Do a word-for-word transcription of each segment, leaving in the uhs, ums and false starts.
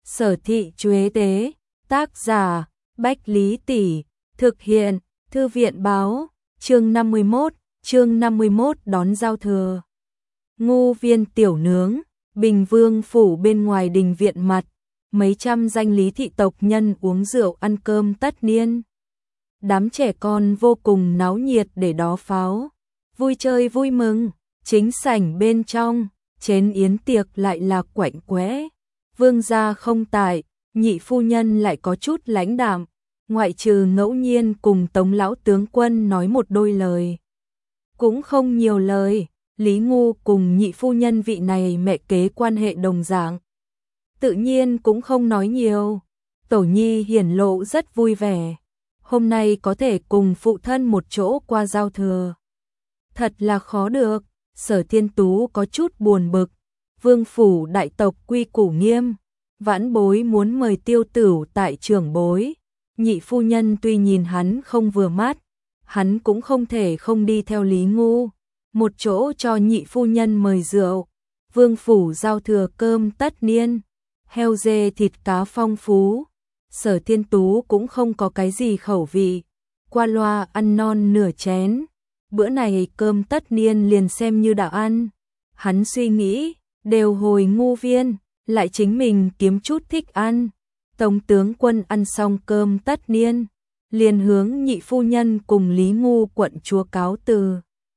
Sở Thị Chuế Tế, tác giả Bách Lý Tỷ, thực hiện Thư viện Báo, chương năm mươi mốt, chương năm mươi mốt đón giao thừa. Ngu Viên tiểu nướng, Bình Vương phủ bên ngoài đình viện mặt, mấy trăm danh lý thị tộc nhân uống rượu ăn cơm tất niên. Đám trẻ con vô cùng náo nhiệt để đó pháo, vui chơi vui mừng, chính sảnh bên trong, chén yến tiệc lại là quạnh quẽ. Vương gia không tại, nhị phu nhân lại có chút lãnh đạm, ngoại trừ ngẫu nhiên cùng Tống lão tướng quân nói một đôi lời. Cũng không nhiều lời, Lý Ngu cùng nhị phu nhân vị này mẹ kế quan hệ đồng dạng. Tự nhiên cũng không nói nhiều, Tổ Nhi hiển lộ rất vui vẻ. Hôm nay có thể cùng phụ thân một chỗ qua giao thừa. Thật là khó được, Sở Thiên Tú có chút buồn bực. Vương phủ đại tộc quy củ nghiêm, vãn bối muốn mời tiêu tửu tại trưởng bối. Nhị phu nhân tuy nhìn hắn không vừa mắt, hắn cũng không thể không đi theo Lý Ngu. Một chỗ cho nhị phu nhân mời rượu. Vương phủ giao thừa cơm tất niên, heo dê thịt cá phong phú. Sở Thiên Tú cũng không có cái gì khẩu vị, qua loa ăn non nửa chén. Bữa này cơm tất niên liền xem như đã ăn. Hắn suy nghĩ, đều hồi Ngu Viên, lại chính mình kiếm chút thích ăn. Tống tướng quân ăn xong cơm tất niên, liền hướng nhị phu nhân cùng Lý Ngu quận chúa cáo từ.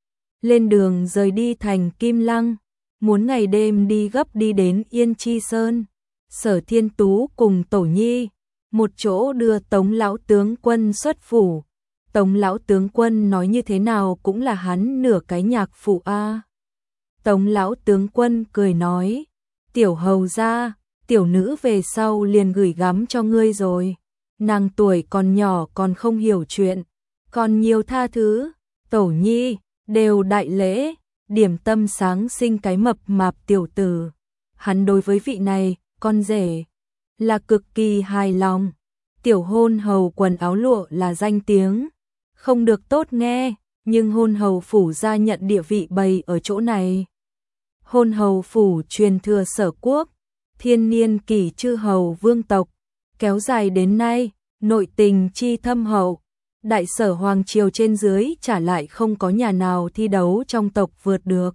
Lên đường rời đi thành Kim Lăng, muốn ngày đêm đi gấp đi đến Yên Chi Sơn. Sở Thiên Tú cùng Tổ Nhi một chỗ đưa Tống lão tướng quân xuất phủ. Tống lão tướng quân nói như thế nào cũng là hắn nửa cái nhạc phụ a. Tống lão tướng quân cười nói, tiểu hầu gia, tiểu nữ về sau liền gửi gắm cho ngươi rồi. Nàng tuổi còn nhỏ còn không hiểu chuyện, còn nhiều tha thứ. Tổ Nhi đều đại lễ, điểm tâm sáng sinh cái mập mạp tiểu tử. Hắn đối với vị này, con rể, là cực kỳ hài lòng. Tiểu hôn hầu quần áo lụa là danh tiếng, không được tốt nghe, nhưng hôn hầu phủ gia nhận địa vị bày ở chỗ này. Hôn hầu phủ truyền thừa Sở quốc, thiên niên kỷ chư hầu vương tộc, kéo dài đến nay, nội tình chi thâm hậu. Đại sở hoàng triều trên dưới trả lại không có nhà nào thi đấu trong tộc vượt được.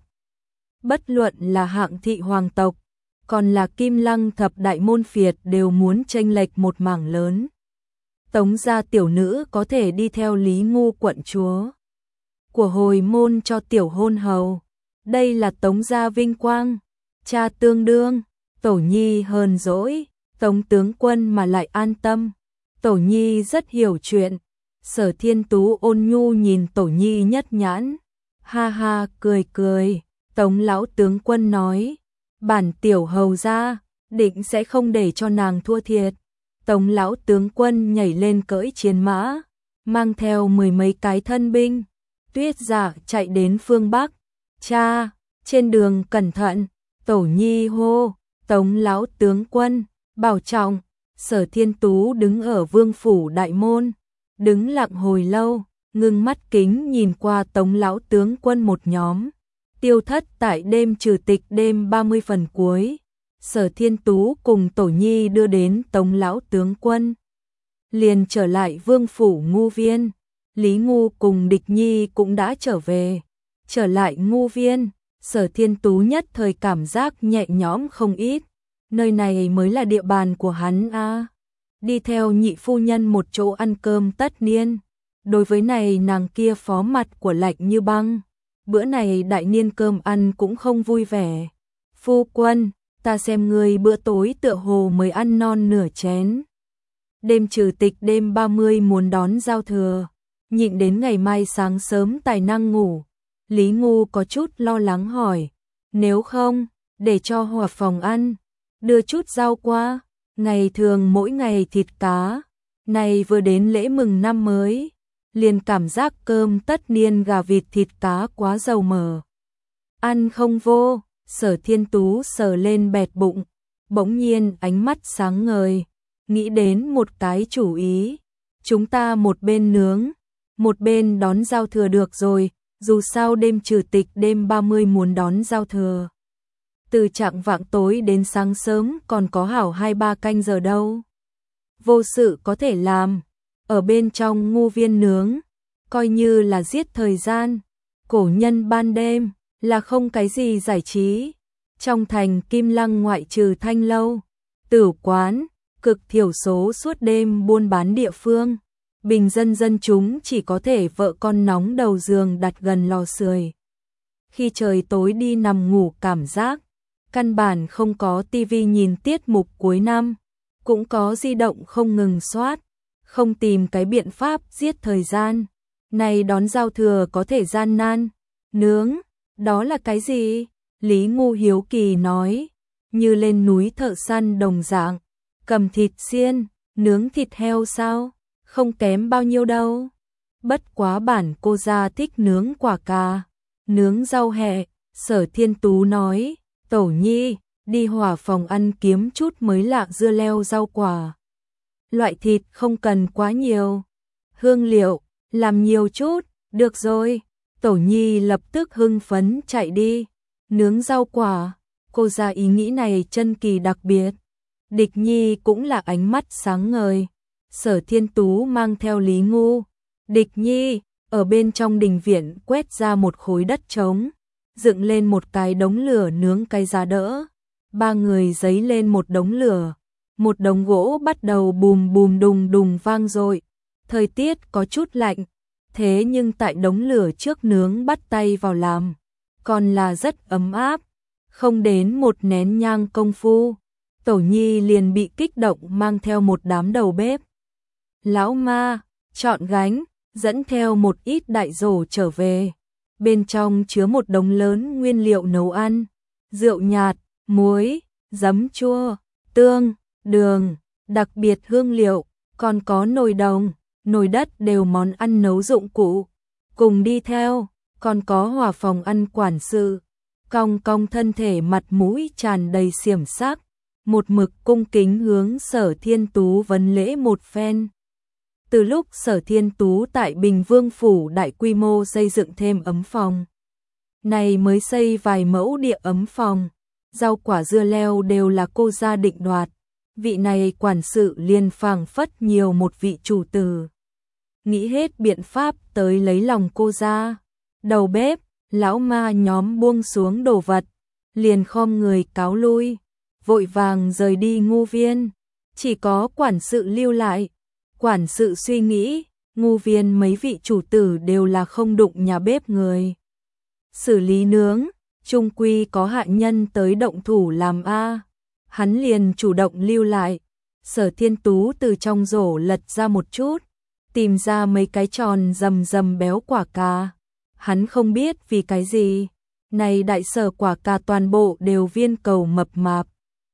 Bất luận là hạng thị hoàng tộc, còn là Kim Lăng thập đại môn phiệt đều muốn chênh lệch một mảng lớn. Tống gia tiểu nữ có thể đi theo Lý Ngu quận chúa của hồi môn cho tiểu hôn hầu. Đây là Tống gia vinh quang, cha tương đương. Tổ Nhi hờn dỗi, Tống tướng quân mà lại an tâm. Tổ Nhi rất hiểu chuyện. Sở Thiên Tú ôn nhu nhìn Tổ Nhi nhất nhãn, ha ha cười cười. Tống lão tướng quân nói, bản tiểu hầu gia định sẽ không để cho nàng thua thiệt. Tống lão tướng quân nhảy lên cưỡi chiến mã, mang theo mười mấy cái thân binh, tuyết dạ chạy đến phương Bắc. Cha, trên đường cẩn thận. Tổ Nhi hô, Tống lão tướng quân, bảo trọng. Sở Thiên Tú đứng ở vương phủ đại môn, đứng lặng hồi lâu, ngưng mắt kính nhìn qua Tống lão tướng quân một nhóm. Tiêu thất tại đêm trừ tịch đêm ba mươi phần cuối. Sở Thiên Tú cùng Tổ Nhi đưa đến Tống lão tướng quân, liền trở lại vương phủ Ngu Viên. Lý Ngu cùng Địch Nhi cũng đã trở về. Trở lại Ngu Viên, Sở Thiên Tú nhất thời cảm giác nhẹ nhõm không ít. Nơi này mới là địa bàn của hắn a. À. Đi theo nhị phu nhân một chỗ ăn cơm tất niên. Đối với này nàng kia phó mặt của lạnh như băng. Bữa này đại niên cơm ăn cũng không vui vẻ. Phu quân, ta xem ngươi bữa tối tựa hồ mới ăn non nửa chén. Đêm trừ tịch đêm ba mươi muốn đón giao thừa, nhịn đến ngày mai sáng sớm tài năng ngủ. Lý Ngu có chút lo lắng hỏi, nếu không, để cho hòa phòng ăn, đưa chút rau qua. Ngày thường mỗi ngày thịt cá, này vừa đến lễ mừng năm mới, liền cảm giác cơm tất niên gà vịt thịt cá quá dầu mỡ, ăn không vô. Sở Thiên Tú sờ lên bẹt bụng, bỗng nhiên ánh mắt sáng ngời, nghĩ đến một cái chủ ý. Chúng ta một bên nướng, một bên đón giao thừa được rồi, dù sao đêm trừ tịch đêm ba mươi muốn đón giao thừa. từ chạng vạng tối đến sáng sớm còn có hảo hai ba canh giờ đâu. Vô sự có thể làm, ở bên trong ngu viên nướng, coi như là giết thời gian. Cổ nhân ban đêm là không cái gì giải trí. Trong thành Kim Lăng ngoại trừ thanh lâu, tử quán, cực thiểu số suốt đêm buôn bán địa phương. Bình dân dân chúng chỉ có thể vợ con nóng đầu giường đặt gần lò sưởi. Khi trời tối đi nằm ngủ cảm giác, căn bản không có tivi nhìn tiết mục cuối năm, cũng có di động không ngừng soát, không tìm cái biện pháp giết thời gian. Này đón giao thừa có thể gian nan, nướng, đó là cái gì? Lý Ngu hiếu kỳ nói, như lên núi thợ săn đồng dạng, cầm thịt xiên, nướng thịt heo sao? Không kém bao nhiêu đâu. Bất quá bản cô gia thích nướng quả cà, nướng rau hẹ. Sở Thiên Tú nói, Tẩu Nhi, đi hỏa phòng ăn kiếm chút mới lạ dưa leo rau quả. Loại thịt không cần quá nhiều. Hương liệu, làm nhiều chút, được rồi. Tẩu Nhi lập tức hưng phấn chạy đi. Nướng rau quả, cô gia ý nghĩ này chân kỳ đặc biệt. Địch Nhi cũng là ánh mắt sáng ngời. Sở Thiên Tú mang theo Lý Ngu, Địch Nhi, ở bên trong đình viện quét ra một khối đất trống, dựng lên một cái đống lửa nướng cái giá đỡ. Ba người giấy lên một đống lửa, một đống gỗ bắt đầu bùm bùm đùng đùng vang dội. Thời tiết có chút lạnh, thế nhưng tại đống lửa trước nướng bắt tay vào làm, còn là rất ấm áp. Không đến một nén nhang công phu, Tẩu Nhi liền bị kích động mang theo một đám đầu bếp. Lão ma, chọn gánh, dẫn theo một ít đại rổ trở về. Bên trong chứa một đống lớn nguyên liệu nấu ăn, rượu nhạt, muối, giấm chua, tương, đường, đặc biệt hương liệu, còn có nồi đồng, nồi đất đều món ăn nấu dụng cụ. Cùng đi theo, còn có hỏa phòng ăn quản sự, cong cong thân thể mặt mũi tràn đầy xiểm sắc, một mực cung kính hướng Sở Thiên Tú vấn lễ một phen. Từ lúc Sở Thiên Tú tại Bình Vương Phủ đại quy mô xây dựng thêm ấm phòng, này mới xây vài mẫu địa ấm phòng, rau quả dưa leo đều là cô gia định đoạt, vị này quản sự liền phảng phất nhiều một vị chủ tử. Nghĩ hết biện pháp tới lấy lòng cô gia. Đầu bếp, lão ma nhóm buông xuống đồ vật, liền khom người cáo lui, vội vàng rời đi ngu viên, chỉ có quản sự lưu lại. Quản sự suy nghĩ, ngu viên mấy vị chủ tử đều là không đụng nhà bếp người. Xử lý nướng, chung quy có hạ nhân tới động thủ làm a. Hắn liền chủ động lưu lại. Sở Thiên Tú từ trong rổ lật ra một chút, tìm ra mấy cái tròn rầm rầm béo quả cà. Hắn không biết vì cái gì, này đại sở quả cà toàn bộ đều viên cầu mập mạp,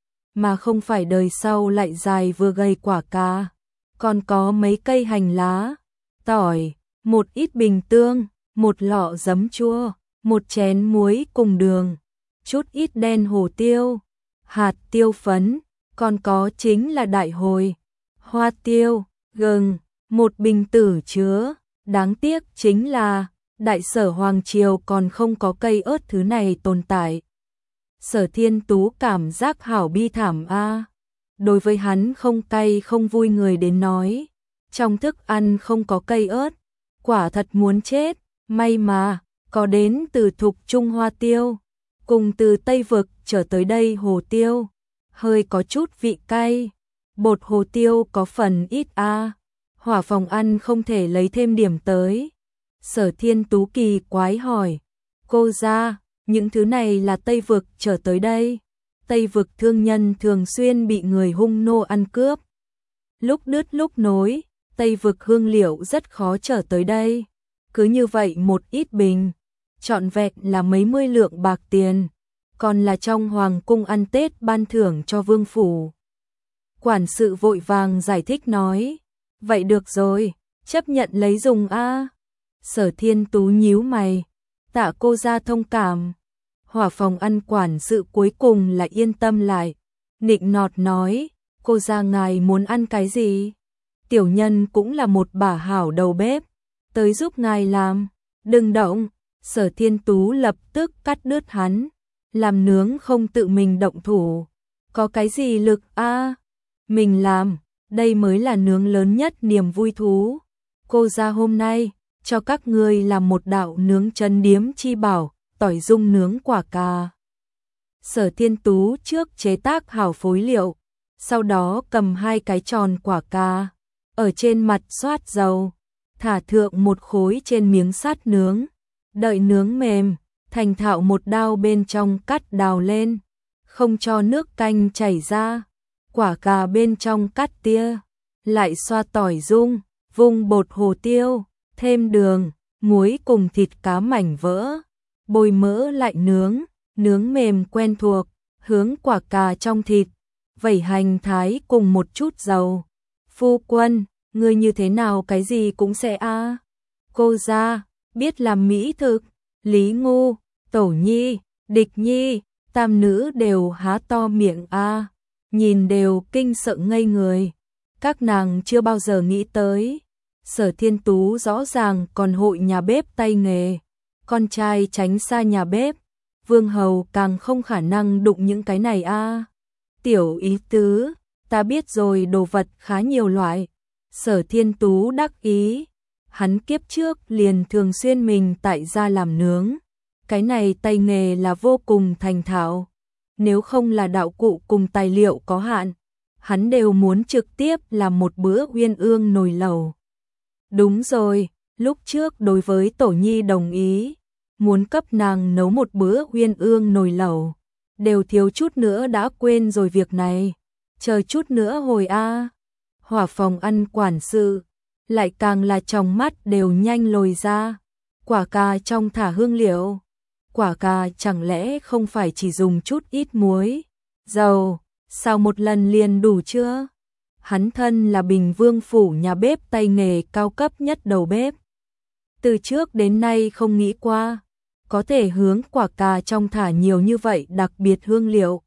mà không phải đời sau lại dài vừa gầy quả cà. Còn có mấy cây hành lá, tỏi, một ít bình tương, một lọ giấm chua, một chén muối cùng đường, chút ít đen hổ tiêu, hạt tiêu phấn, còn có chính là đại hồi, hoa tiêu, gừng, một bình tử chứa. Đáng tiếc chính là đại sở Hoàng Triều còn không có cây ớt thứ này tồn tại. Sở Thiên Tú cảm giác hảo bi thảm a. Đối với hắn không cay không vui người đến nói, trong thức ăn không có cây ớt, quả thật muốn chết. May mà có đến từ Thục Trung hoa tiêu, cùng từ Tây Vực trở tới đây hồ tiêu, hơi có chút vị cay. Bột hồ tiêu có phần ít a. Hỏa phòng ăn không thể lấy thêm điểm tới. Sở Thiên Tú kỳ quái hỏi, cô gia, những thứ này là Tây Vực trở tới đây. Tây Vực thương nhân thường xuyên bị người hung nô ăn cướp. Lúc đứt lúc nối, Tây Vực hương liệu rất khó trở tới đây. Cứ như vậy một ít bình, trọn vẹn là mấy mươi lượng bạc tiền, còn là trong hoàng cung ăn Tết ban thưởng cho vương phủ. Quản sự vội vàng giải thích nói, vậy được rồi, chấp nhận lấy dùng a. Sở Thiên Tú nhíu mày, tạ cô gia thông cảm. Hỏa phòng ăn quản sự cuối cùng là yên tâm lại, nịnh nọt nói, cô gia ngài muốn ăn cái gì? Tiểu nhân cũng là một bả hảo đầu bếp, tới giúp ngài làm, đừng động. Sở Thiên Tú lập tức cắt đứt hắn, làm nướng không tự mình động thủ, có cái gì lực a? À? Mình làm, đây mới là nướng lớn nhất niềm vui thú. Cô ra hôm nay, cho các ngươi làm một đạo nướng trấn điếm chi bảo, tỏi dung nướng quả cà. Sở Thiên Tú trước chế tác hảo phối liệu, sau đó cầm hai cái tròn quả cà, ở trên mặt xoát dầu, thả thượng một khối trên miếng sắt nướng, đợi nướng mềm, thành thạo một đao bên trong cắt đào lên, không cho nước canh chảy ra, quả cà bên trong cắt tia, lại xoa tỏi dung, vung bột hồ tiêu, thêm đường, muối cùng thịt cá mảnh vỡ, bôi mỡ lại nướng, nướng mềm quen thuộc, hướng quả cà trong thịt, vẩy hành thái cùng một chút dầu. Phu quân, ngươi như thế nào cái gì cũng sẽ a. À. Cô ra, biết làm mỹ thực, Lý Ngu, Tổ Nhi, Địch Nhi, tam nữ đều há to miệng a, à. Nhìn đều kinh sợ ngây người. Các nàng chưa bao giờ nghĩ tới, Sở Thiên Tú rõ ràng còn hội nhà bếp tay nghề, con trai tránh xa nhà bếp, Vương Hầu càng không khả năng đụng những cái này a. À. Tiểu ý tứ, ta biết rồi, đồ vật khá nhiều loại. Sở Thiên Tú đắc ý, hắn kiếp trước liền thường xuyên mình tại gia làm nướng, cái này tay nghề là vô cùng thành thạo. Nếu không là đạo cụ cùng tài liệu có hạn, hắn đều muốn trực tiếp làm một bữa uyên ương nồi lẩu. Đúng rồi, lúc trước đối với Tổ Nhi đồng ý, muốn cấp nàng nấu một bữa uyên ương nồi lẩu, đều thiếu chút nữa đã quên rồi việc này. Chờ chút nữa hồi a. À. Hỏa phòng ăn quản sự, lại càng là trong mắt đều nhanh lồi ra. Quả cà trong thả hương liệu. Quả cà chẳng lẽ không phải chỉ dùng chút ít muối, dầu, sao một lần liền đủ chưa? Hắn thân là Bình Vương phủ nhà bếp tay nghề cao cấp nhất đầu bếp. Từ trước đến nay không nghĩ qua, có thể hướng quả cà trong thả nhiều như vậy đặc biệt hương liệu.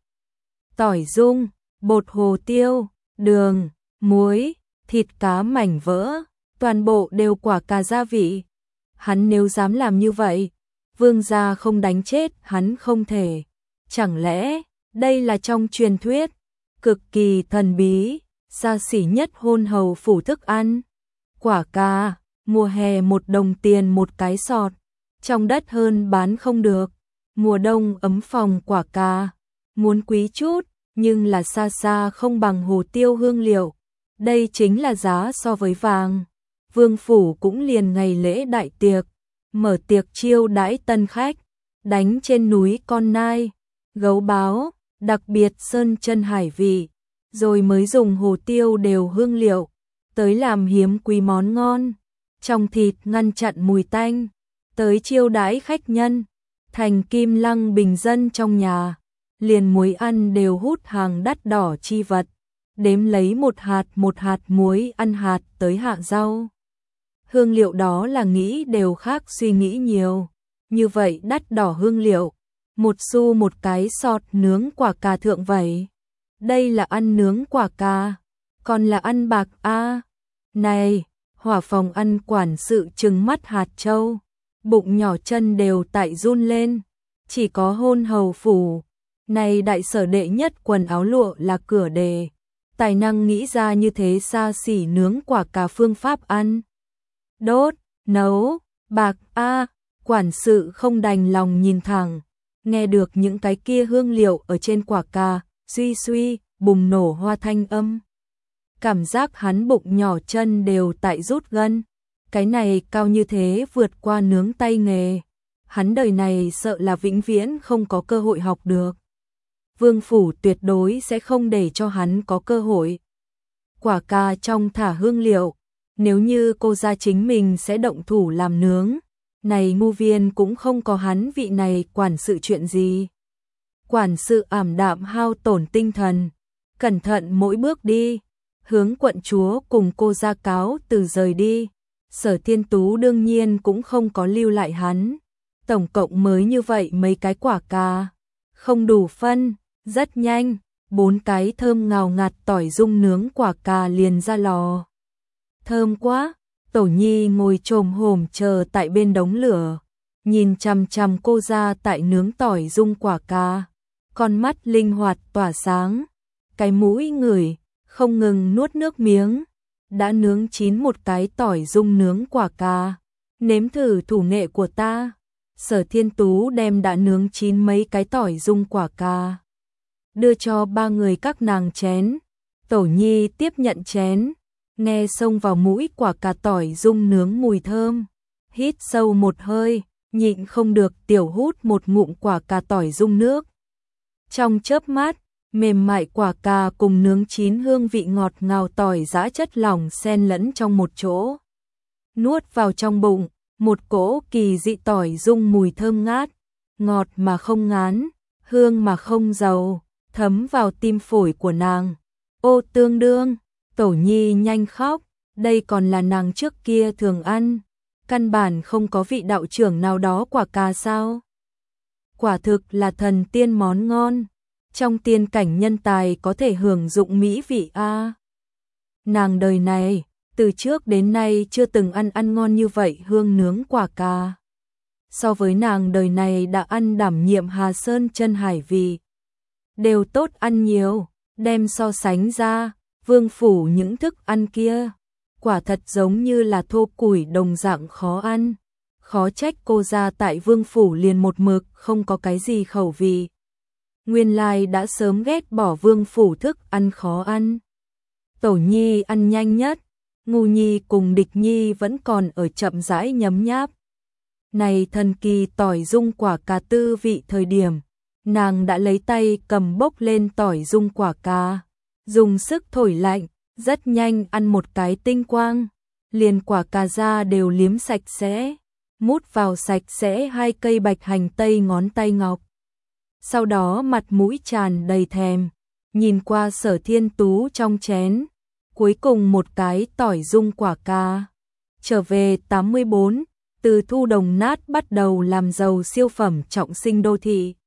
Tỏi dung, bột hồ tiêu, đường, muối, thịt cá mảnh vỡ, toàn bộ đều quả cà gia vị. Hắn nếu dám làm như vậy, Vương gia không đánh chết hắn không thể. Chẳng lẽ đây là trong truyền thuyết cực kỳ thần bí, xa xỉ nhất hôn hầu phủ thức ăn? Quả cà, mùa hè một đồng tiền một cái sọt, trong đất hơn bán không được. Mùa đông ấm phòng quả cà, muốn quý chút, nhưng là xa xa không bằng hồ tiêu hương liệu. Đây chính là giá so với vàng. Vương phủ cũng liền ngày lễ đại tiệc, mở tiệc chiêu đãi tân khách, đánh trên núi con nai, gấu báo, đặc biệt sơn chân hải vị, rồi mới dùng hồ tiêu đều hương liệu, tới làm hiếm quý món ngon, trong thịt ngăn chặn mùi tanh, tới chiêu đãi khách nhân, thành kim lăng bình dân trong nhà, liền muối ăn đều hút hàng đắt đỏ chi vật, đếm lấy một hạt một hạt muối ăn hạt tới hạ rau. Hương liệu đó là nghĩ đều khác suy nghĩ nhiều, như vậy đắt đỏ hương liệu, một xu một cái sọt nướng quả cà thượng vậy. Đây là ăn nướng quả cà, còn là ăn bạc a. À. Này, hỏa phòng ăn quản sự trừng mắt hạt châu, bụng nhỏ chân đều tại run lên, chỉ có hôn hầu phủ, này đại sở đệ nhất quần áo lụa là cửa đề, tài năng nghĩ ra như thế xa xỉ nướng quả cà phương pháp ăn. Đốt, nấu, bạc a, à, quản sự không đành lòng nhìn thẳng, nghe được những cái kia hương liệu ở trên quả cà, suy suy, bùng nổ hoa thanh âm. Cảm giác hắn bụng nhỏ chân đều tại rút gân, cái này cao như thế vượt qua nướng tay nghề, hắn đời này sợ là vĩnh viễn không có cơ hội học được. Vương phủ tuyệt đối sẽ không để cho hắn có cơ hội. Quả cà trong thả hương liệu, nếu như cô ra chính mình sẽ động thủ làm nướng, này ngu viên cũng không có hắn vị này quản sự chuyện gì. Quản sự ảm đạm hao tổn tinh thần, cẩn thận mỗi bước đi, hướng quận chúa cùng cô ra cáo từ rời đi. Sở Thiên Tú đương nhiên cũng không có lưu lại hắn, tổng cộng mới như vậy mấy cái quả cà, không đủ phân, rất nhanh, bốn cái thơm ngào ngạt tỏi dung nướng quả cà liền ra lò. Thơm quá, Tổ Nhi ngồi chồm hổm chờ tại bên đống lửa, nhìn chằm chằm cô ra tại nướng tỏi dung quả cà, con mắt linh hoạt tỏa sáng, cái mũi ngửi, không ngừng nuốt nước miếng. Đã nướng chín một cái tỏi dung nướng quả cà, nếm thử thủ nghệ của ta. Sở Thiên Tú đem đã nướng chín mấy cái tỏi dung quả cà, đưa cho ba người các nàng chén. Tổ Nhi tiếp nhận chén, nghe xông vào mũi quả cà tỏi dung nướng mùi thơm, hít sâu một hơi, nhịn không được tiểu hút một ngụm quả cà tỏi dung nước. Trong chớp mắt, mềm mại quả cà cùng nướng chín hương vị ngọt ngào tỏi giã chất lỏng xen lẫn trong một chỗ. Nuốt vào trong bụng, một cỗ kỳ dị tỏi dung mùi thơm ngát, ngọt mà không ngán, hương mà không dầu, thấm vào tim phổi của nàng. Ô tương đương, Tổ Nhi nhanh khóc, đây còn là nàng trước kia thường ăn, căn bản không có vị đạo trưởng nào đó quả cà sao. Quả thực là thần tiên món ngon, trong tiên cảnh nhân tài có thể hưởng dụng mỹ vị a. Nàng đời này, từ trước đến nay chưa từng ăn ăn ngon như vậy hương nướng quả cà. So với nàng đời này đã ăn đảm nhiệm Hà Sơn chân hải vị, đều tốt ăn nhiều, đem so sánh ra, vương phủ những thức ăn kia, quả thật giống như là thô củi đồng dạng khó ăn. Khó trách cô ra tại vương phủ liền một mực không có cái gì khẩu vị. Nguyên lai đã sớm ghét bỏ vương phủ thức ăn khó ăn. Tổ Nhi ăn nhanh nhất, Ngu Nhi cùng Địch Nhi vẫn còn ở chậm rãi nhấm nháp. Này thần kỳ tỏi dung quả cà tư vị thời điểm, nàng đã lấy tay cầm bốc lên tỏi dung quả cà, dùng sức thổi lạnh, rất nhanh ăn một cái tinh quang, liền quả cà ra đều liếm sạch sẽ, mút vào sạch sẽ hai cây bạch hành tây ngón tay ngọc. Sau đó mặt mũi tràn đầy thèm, nhìn qua Sở Thiên Tú trong chén, cuối cùng một cái tỏi dung quả cà. Trở về tám mươi bốn, từ Thu Đồng Nát bắt đầu làm giàu siêu phẩm trọng sinh đô thị.